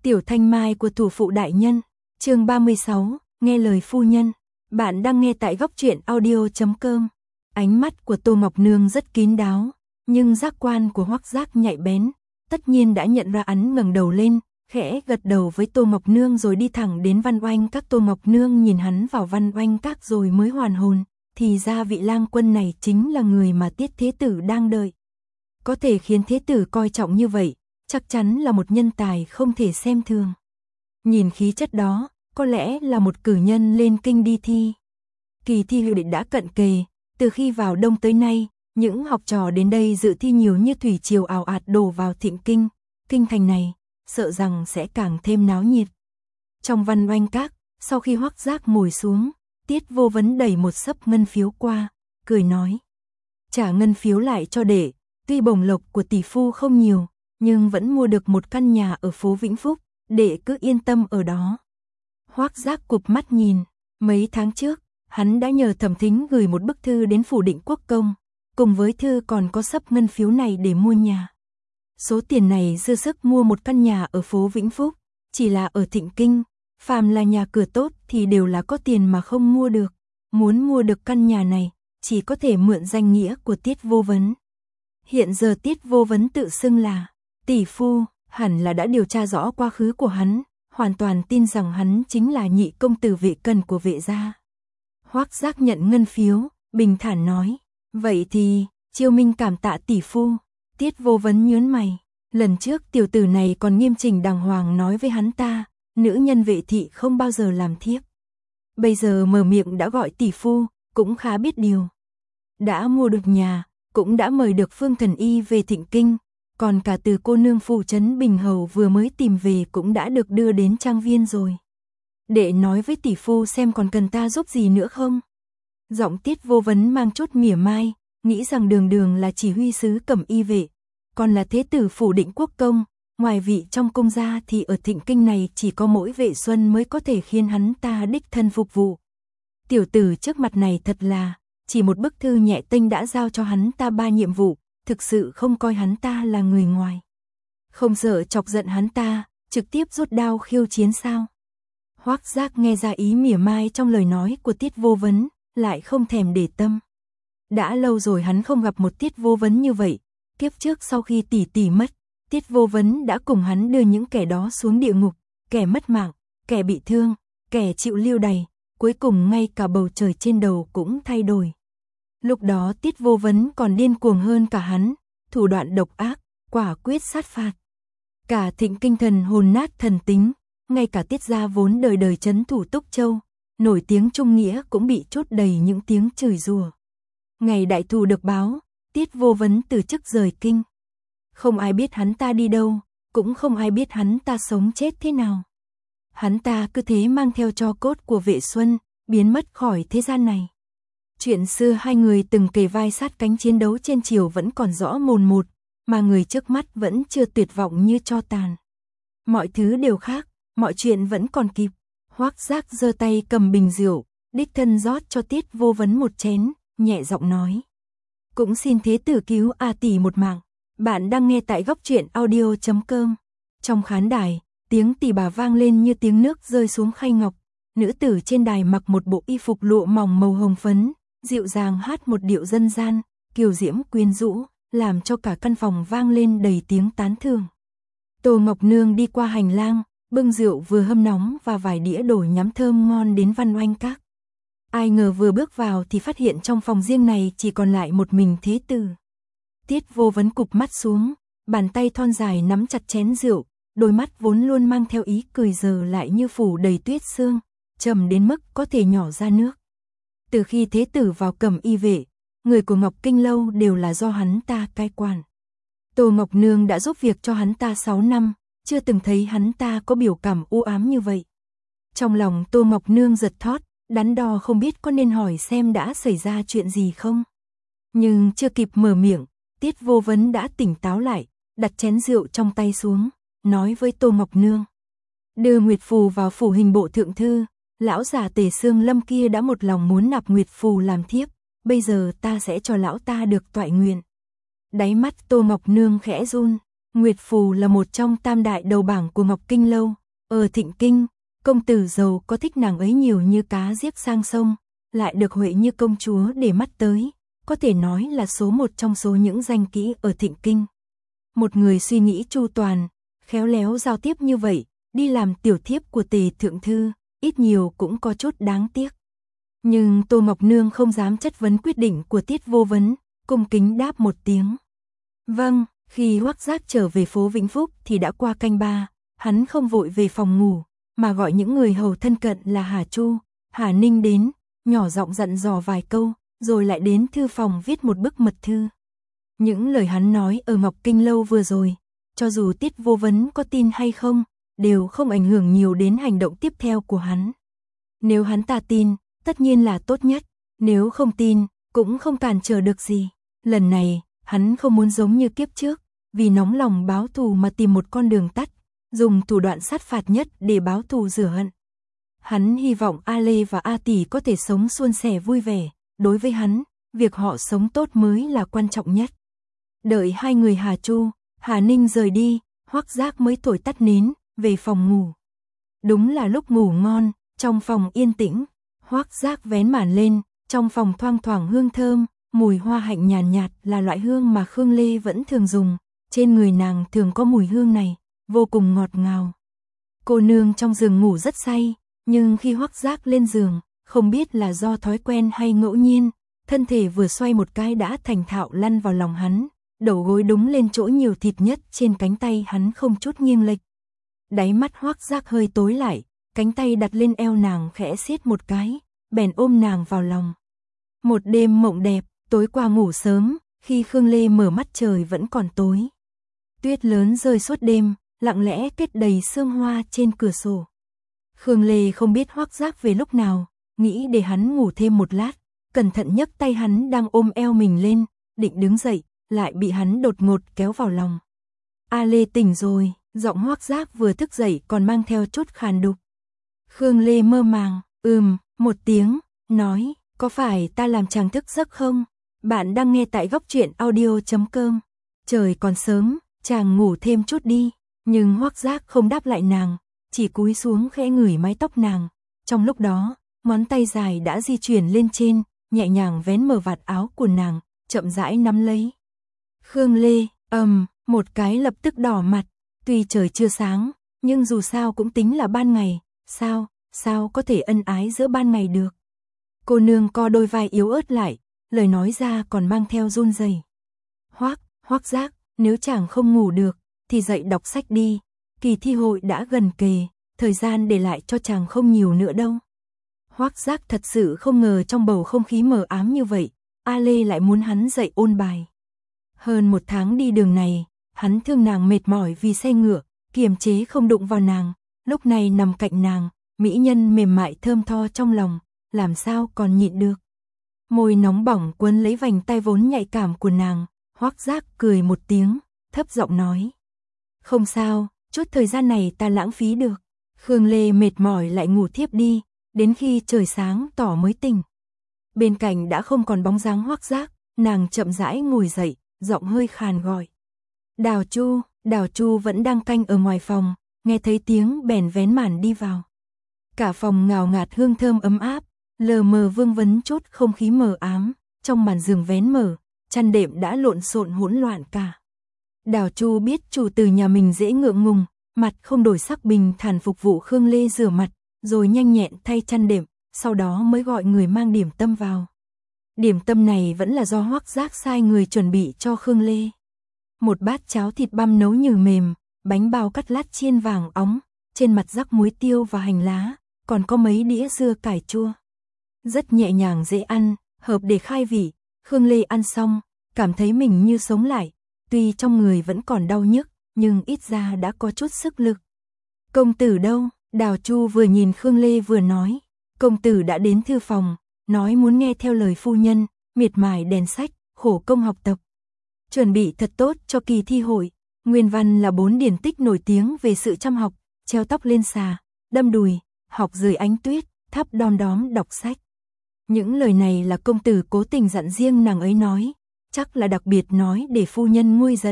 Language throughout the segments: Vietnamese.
Tiểu Thanh Mai của thủ phụ đại nhân, chương 36, nghe lời phu nhân. Bạn đang nghe tại góc truyện audio.com. Ánh mắt của Tô Ngọc Nương rất kín đáo, nhưng giác quan của Hoắc Giác nhạy bén, tất nhiên đã nhận ra. Hắn ngẩng đầu lên, khẽ gật đầu với Tô Ngọc Nương rồi đi thẳng đến Văn Oanh Các. Tô Ngọc Nương nhìn hắn vào Văn Oanh Các rồi mới hoàn hồn, thì ra vị lang quân này chính là người mà Tiết Thế Tử đang đợi. Có thể khiến Thế Tử coi trọng như vậy, chắc chắn là một nhân tài không thể xem thường. Nhìn khí chất đó, có lẽ là một cử nhân lên kinh đi thi. Kỳ thi hữu định đã cận kề, từ khi vào đông tới nay, những học trò đến đây dự thi nhiều như thủy triều ào ạt đổ vào Thịnh Kinh. Kinh thành này, sợ rằng sẽ càng thêm náo nhiệt. Trong Văn Oanh Các, sau khi Hoắc Giác ngồi xuống, Tiết Vô Vấn đẩy một xấp ngân phiếu qua, cười nói: trả ngân phiếu lại cho đệ, tuy bổng lộc của tỷ phu không nhiều, nhưng vẫn mua được một căn nhà ở phố Vĩnh Phúc, đệ cứ yên tâm ở đó. Hoắc Giác cụp mắt nhìn, mấy tháng trước, hắn đã nhờ Thẩm Thính gửi một bức thư đến phủ Định Quốc công, cùng với thư còn có xấp ngân phiếu này để mua nhà. Số tiền này dư sức mua một căn nhà ở phố Vĩnh Phúc, chỉ là ở Thịnh Kinh, phàm là nhà cửa tốt thì đều là có tiền mà không mua được. Muốn mua được căn nhà này, chỉ có thể mượn danh nghĩa của Tiết Vô Vấn. Hiện giờ Tiết Vô Vấn tự xưng là tỷ phu, hẳn là đã điều tra rõ quá khứ của hắn, hoàn toàn tin rằng hắn chính là nhị công tử Vệ Cần của Vệ gia. Hoắc Giác nhận ngân phiếu, bình thản nói: vậy thì, Chiêu Minh cảm tạ tỷ phu. Tiết Vô Vấn nhướng mày, lần trước tiểu tử này còn nghiêm chỉnh đàng hoàng nói với hắn ta, nữ nhân Vệ thị không bao giờ làm thiếp. Bây giờ mở miệng đã gọi tỷ phu, cũng khá biết điều. Đã mua được nhà, cũng đã mời được Phương Thần Y về Thịnh Kinh, còn cả Từ cô nương phủ trấn Bình Hầu vừa mới tìm về cũng đã được đưa đến trang viên rồi. Đệ nói với tỷ phu xem còn cần ta giúp gì nữa không? Giọng Tiết Vô Vấn mang chút mỉa mai, nghĩ rằng đường đường là chỉ huy sứ Cẩm Y vệ, còn là thế tử phủ Định Quốc công, ngoài vị trong cung gia thì ở Thịnh Kinh này chỉ có mỗi Vệ Xuân mới có thể khiến hắn ta đích thân phục vụ. Tiểu tử trước mặt này thật là, chỉ một bức thư nhẹ tênh đã giao cho hắn ta 3 nhiệm vụ, thực sự không coi hắn ta là người ngoài. Không sợ chọc giận hắn ta, trực tiếp rút đao khiêu chiến sao? Hoắc Giác nghe ra ý mỉa mai trong lời nói của Tiết Vô Vấn, lại không thèm để tâm. Đã lâu rồi hắn không gặp một Tiết Vô Vấn như vậy, kiếp trước sau khi tỷ tỷ mất, Tiết Vô Vấn đã cùng hắn đưa những kẻ đó xuống địa ngục, kẻ mất mạng, kẻ bị thương, kẻ chịu lưu đày, cuối cùng ngay cả bầu trời trên đầu cũng thay đổi. Lúc đó Tiết Vô Vấn còn điên cuồng hơn cả hắn, thủ đoạn độc ác, quả quyết sát phạt. Cả Thịnh Kinh thần hồn nát thần tính, ngay cả Tiết gia vốn đời đời trấn thủ Túc Châu, nổi tiếng trung nghĩa cũng bị trút đầy những tiếng chửi rủa. Ngày đại thù được báo, Tiết Vô Vấn từ chức rời kinh. Không ai biết hắn ta đi đâu, cũng không ai biết hắn ta sống chết thế nào. Hắn ta cứ thế mang theo tro cốt của Vệ Xuân, biến mất khỏi thế gian này. Chuyện xưa hai người từng kề vai sát cánh chiến đấu trên triều vẫn còn rõ mồn một, mà người trước mắt vẫn chưa tuyệt vọng như tro tàn. Mọi thứ đều khác, mọi chuyện vẫn còn kịp. Hoắc Giác giơ tay cầm bình rượu, đích thân rót cho Tiết Vô Vấn một chén, nhẹ giọng nói: cũng xin thế tử cứu A tỷ một mạng. Bạn đang nghe tại góc truyện audio.com. Trong khán đài, tiếng tỳ bà vang lên như tiếng nước rơi xuống khay ngọc. Nữ tử trên đài mặc một bộ y phục lụa mỏng màu hồng phấn, dịu dàng hát một điệu dân gian, kiều diễm quyến rũ, làm cho cả căn phòng vang lên đầy tiếng tán thưởng. Tô Ngọc Nương đi qua hành lang, bưng rượu vừa hâm nóng và vài đĩa đồ nhắm thơm ngon đến Văn Oanh Các. Ai ngờ vừa bước vào thì phát hiện trong phòng riêng này chỉ còn lại một mình thế tử. Tiết Vô Vấn cụp mắt xuống, bàn tay thon dài nắm chặt chén rượu, đôi mắt vốn luôn mang theo ý cười giờ lại như phủ đầy tuyết sương, trầm đến mức có thể nhỏ ra nước. Từ khi thế tử vào Cẩm Y vệ, người của Ngọc Kinh lâu đều là do hắn ta cai quản. Tô Ngọc Nương đã giúp việc cho hắn ta 6 năm, chưa từng thấy hắn ta có biểu cảm u ám như vậy. Trong lòng Tô Ngọc Nương giật thót, đắn đo không biết có nên hỏi xem đã xảy ra chuyện gì không. Nhưng chưa kịp mở miệng, Tiết Vô Vấn đã tỉnh táo lại, đặt chén rượu trong tay xuống, nói với Tô Ngọc Nương: đưa Nguyệt Phù vào phủ hình bộ thượng thư, lão già Tề Xương Lâm kia đã một lòng muốn nạp Nguyệt Phù làm thiếp, bây giờ ta sẽ cho lão ta được toại nguyện. Đáy mắt Tô Ngọc Nương khẽ run, Nguyệt Phù là một trong tam đại đầu bảng của Ngọc Kinh Lâu. Ở Thịnh Kinh, công tử giàu có thích nàng ấy nhiều như cá giết sang sông, lại được Huệ như công chúa để mắt tới, có thể nói là số một trong số những danh kỹ ở Thịnh Kinh. Một người suy nghĩ chu toàn, khéo léo giao tiếp như vậy, đi làm tiểu thiếp của Tề thượng thư, ít nhiều cũng có chút đáng tiếc. Nhưng Tô Ngọc Nương không dám chất vấn quyết định của Tiết Vô Vấn, cung kính đáp một tiếng. Vâng, khi Hoắc Giác trở về phố Vĩnh Phúc thì đã qua canh 3, hắn không vội về phòng ngủ, mà gọi những người hầu thân cận là Hà Chu, Hà Ninh đến, nhỏ giọng dặn dò vài câu, rồi lại đến thư phòng viết một bức mật thư. Những lời hắn nói ở Ngọc Kinh Lâu vừa rồi, cho dù Tiết Vô Vấn có tin hay không, đều không ảnh hưởng nhiều đến hành động tiếp theo của hắn. Nếu hắn ta tin, tất nhiên là tốt nhất, nếu không tin, cũng không cản trở được gì. Lần này, hắn không muốn giống như kiếp trước, vì nóng lòng báo thù mà tìm một con đường tắt, dùng thủ đoạn sát phạt nhất để báo thù rửa hận. Hắn hy vọng A Lê và A Tỷ có thể sống suôn sẻ vui vẻ, đối với hắn, việc họ sống tốt mới là quan trọng nhất. Đợi hai người Hà Chu, Hà Ninh rời đi, Hoắc Giác mới thổi tắt nến, về phòng ngủ. Đúng là lúc ngủ ngon, trong phòng yên tĩnh, Hoắc Giác vén màn lên, trong phòng thoang thoảng hương thơm, mùi hoa hạnh nhàn nhạt là loại hương mà Khương Lê vẫn thường dùng, trên người nàng thường có mùi hương này, vô cùng ngọt ngào. Cô nương trong giường ngủ rất say, nhưng khi Hoắc Giác lên giường, không biết là do thói quen hay ngẫu nhiên, thân thể vừa xoay một cái đã thành thạo lăn vào lòng hắn, đầu gối đúng lên chỗ nhiều thịt nhất trên cánh tay hắn không chút nghiêng lệch. Đáy mắt Hoắc Giác hơi tối lại, cánh tay đặt lên eo nàng khẽ siết một cái, bèn ôm nàng vào lòng. Một đêm mộng đẹp, tối qua ngủ sớm, khi Khương Lê mở mắt trời vẫn còn tối. Tuyết lớn rơi suốt đêm, lặng lẽ kết đầy sương hoa trên cửa sổ. Khương Lê không biết Hoắc Giác về lúc nào, nghĩ để hắn ngủ thêm một lát, cẩn thận nhấc tay hắn đang ôm eo mình lên, định đứng dậy, lại bị hắn đột ngột kéo vào lòng. A Lê tỉnh rồi, giọng Hoắc Giác vừa thức dậy còn mang theo chút khàn đục. Khương Lê mơ màng, một tiếng, nói, có phải ta làm chàng thức giấc không? Bạn đang nghe tại Góc Truyện Audio.com. Trời còn sớm, chàng ngủ thêm chút đi. Nhưng Hoắc Giác không đáp lại nàng, chỉ cúi xuống khẽ ngửi mái tóc nàng. Trong lúc đó, ngón tay dài đã di chuyển lên trên, nhẹ nhàng vén mờ vạt áo của nàng, chậm rãi nắm lấy. Khương Lê, một cái lập tức đỏ mặt, tuy trời chưa sáng, nhưng dù sao cũng tính là ban ngày, sao có thể ân ái giữa ban ngày được. Cô nương co đôi vai yếu ớt lại, lời nói ra còn mang theo run rẩy. Hoắc Giác, nếu chàng không ngủ được, thì dậy đọc sách đi, kỳ thi hội đã gần kề, thời gian để lại cho chàng không nhiều nữa đâu. Hoắc Giác thật sự không ngờ trong bầu không khí mờ ám như vậy, A Lê lại muốn hắn dậy ôn bài. Hơn một tháng đi đường này, hắn thương nàng mệt mỏi vì xe ngựa, kiềm chế không đụng vào nàng, lúc này nằm cạnh nàng, mỹ nhân mềm mại thơm tho trong lòng, làm sao còn nhịn được. Môi nóng bỏng quấn lấy vành tay vốn nhạy cảm của nàng, Hoắc Giác cười một tiếng, thấp giọng nói. Không sao, chút thời gian này ta lãng phí được. Khương Lê mệt mỏi lại ngủ thiếp đi, đến khi trời sáng tỏ mới tỉnh. Bên cạnh đã không còn bóng dáng Hoắc Giác, nàng chậm rãi ngồi dậy, giọng hơi khàn gọi. Đào Chu vẫn đang canh ở ngoài phòng, nghe thấy tiếng bèn vén màn đi vào. Cả phòng ngào ngạt hương thơm ấm áp, lờ mờ vương vấn chút không khí mờ ám, trong màn giường vén mở, chăn đệm đã lộn xộn hỗn loạn cả. Đào Chu biết chủ tử nhà mình dễ ngượng ngùng, mặt không đổi sắc bình thản phục vụ Khương Lê rửa mặt, rồi nhanh nhẹn thay chăn đệm, sau đó mới gọi người mang điểm tâm vào. Điểm tâm này vẫn là do Hoắc Giác sai người chuẩn bị cho Khương Lê. Một bát cháo thịt băm nấu nhừ mềm, bánh bao cắt lát chiên vàng óng, trên mặt rắc muối tiêu và hành lá, còn có mấy đĩa dưa cải chua. Rất nhẹ nhàng dễ ăn, hợp để khai vị. Khương Lê ăn xong, cảm thấy mình như sống lại, tuy trong người vẫn còn đau nhức, nhưng ít ra đã có chút sức lực. Công tử đâu? Đào Chu vừa nhìn Khương Lê vừa nói. Công tử đã đến thư phòng, nói muốn nghe theo lời phu nhân, miệt mài đèn sách, khổ công học tập. Chuẩn bị thật tốt cho kỳ thi hội. Nguyên văn là 4 điển tích nổi tiếng về sự chăm học, treo tóc lên xà, đâm đùi, học dưới ánh tuyết, thắp đom đóm đọc sách. Những lời này là công tử cố tình dặn riêng nàng ấy nói, chắc là đặc biệt nói để phu nhân nguôi giận.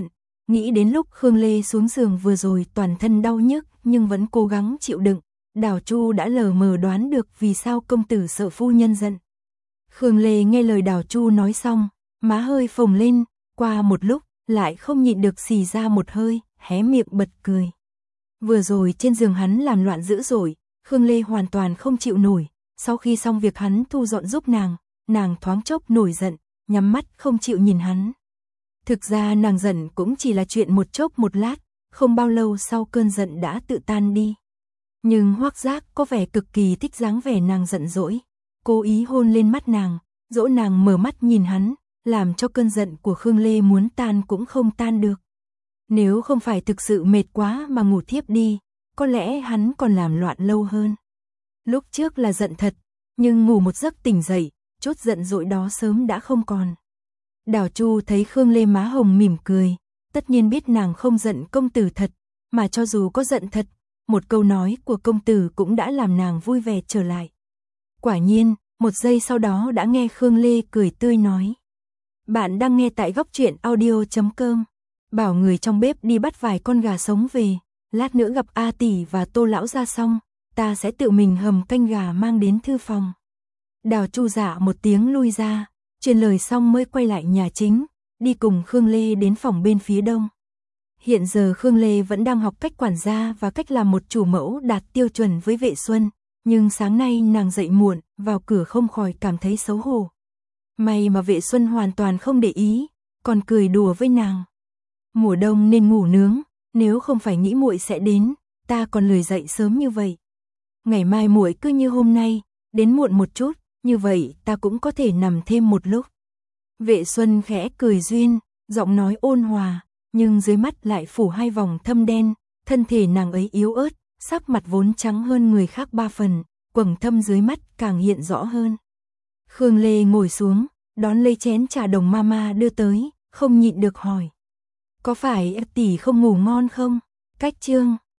Nghĩ đến lúc Khương Lê xuống giường vừa rồi toàn thân đau nhức nhưng vẫn cố gắng chịu đựng, Đào Chu đã lờ mờ đoán được vì sao công tử sợ phu nhân giận. Khương Lê nghe lời Đào Chu nói xong, má hơi phồng lên, qua một lúc, lại không nhịn được xì ra một hơi, hé miệng bật cười. Vừa rồi trên giường hắn làm loạn dữ dội, Khương Lê hoàn toàn không chịu nổi, sau khi xong việc hắn thu dọn giúp nàng thoáng chốc nổi giận, nhắm mắt không chịu nhìn hắn. Thực ra nàng giận cũng chỉ là chuyện một chốc một lát, không bao lâu sau cơn giận đã tự tan đi. Nhưng Hoắc Giác có vẻ cực kỳ thích dáng vẻ nàng giận dỗi, cố ý hôn lên mắt nàng, dỗ nàng mở mắt nhìn hắn, làm cho cơn giận của Khương Lê muốn tan cũng không tan được. Nếu không phải thực sự mệt quá mà ngủ thiếp đi, có lẽ hắn còn làm loạn lâu hơn. Lúc trước là giận thật, nhưng ngủ một giấc tỉnh dậy, chốt giận dỗi đó sớm đã không còn. Đào Chu thấy Khương Lê má hồng mỉm cười, tất nhiên biết nàng không giận công tử thật, mà cho dù có giận thật, một câu nói của công tử cũng đã làm nàng vui vẻ trở lại. Quả nhiên, một giây sau đó đã nghe Khương Lê cười tươi nói. Bạn đang nghe tại Góc Truyện Audio.com. Bảo người trong bếp đi bắt vài con gà sống về, lát nữa gặp A tỷ và Tô lão ra xong, ta sẽ tự mình hầm canh gà mang đến thư phòng. Đào Chu dạ một tiếng lui ra, truyền lời xong mới quay lại nhà chính, đi cùng Khương Lê đến phòng bên phía đông. Hiện giờ Khương Lê vẫn đang học cách quản gia và cách làm một chủ mẫu đạt tiêu chuẩn với Vệ Xuân, nhưng sáng nay nàng dậy muộn, vào cửa không khỏi cảm thấy xấu hổ. May mà Vệ Xuân hoàn toàn không để ý, còn cười đùa với nàng. Mùa đông nên ngủ nướng, nếu không phải nghĩ muội sẽ đến, ta còn lười dậy sớm như vậy. Ngày mai muội cứ như hôm nay, đến muộn một chút, như vậy ta cũng có thể nằm thêm một lúc. Vệ Xuân khẽ cười duyên, giọng nói ôn hòa, nhưng dưới mắt lại phủ hai vòng thâm đen, thân thể nàng ấy yếu ớt, sắc mặt vốn trắng hơn người khác 3 phần, quầng thâm dưới mắt càng hiện rõ hơn. Khương Lê ngồi xuống, đón lấy chén trà đồng mama đưa tới, không nhịn được hỏi. Có phải tỷ không ngủ ngon không? Cách chương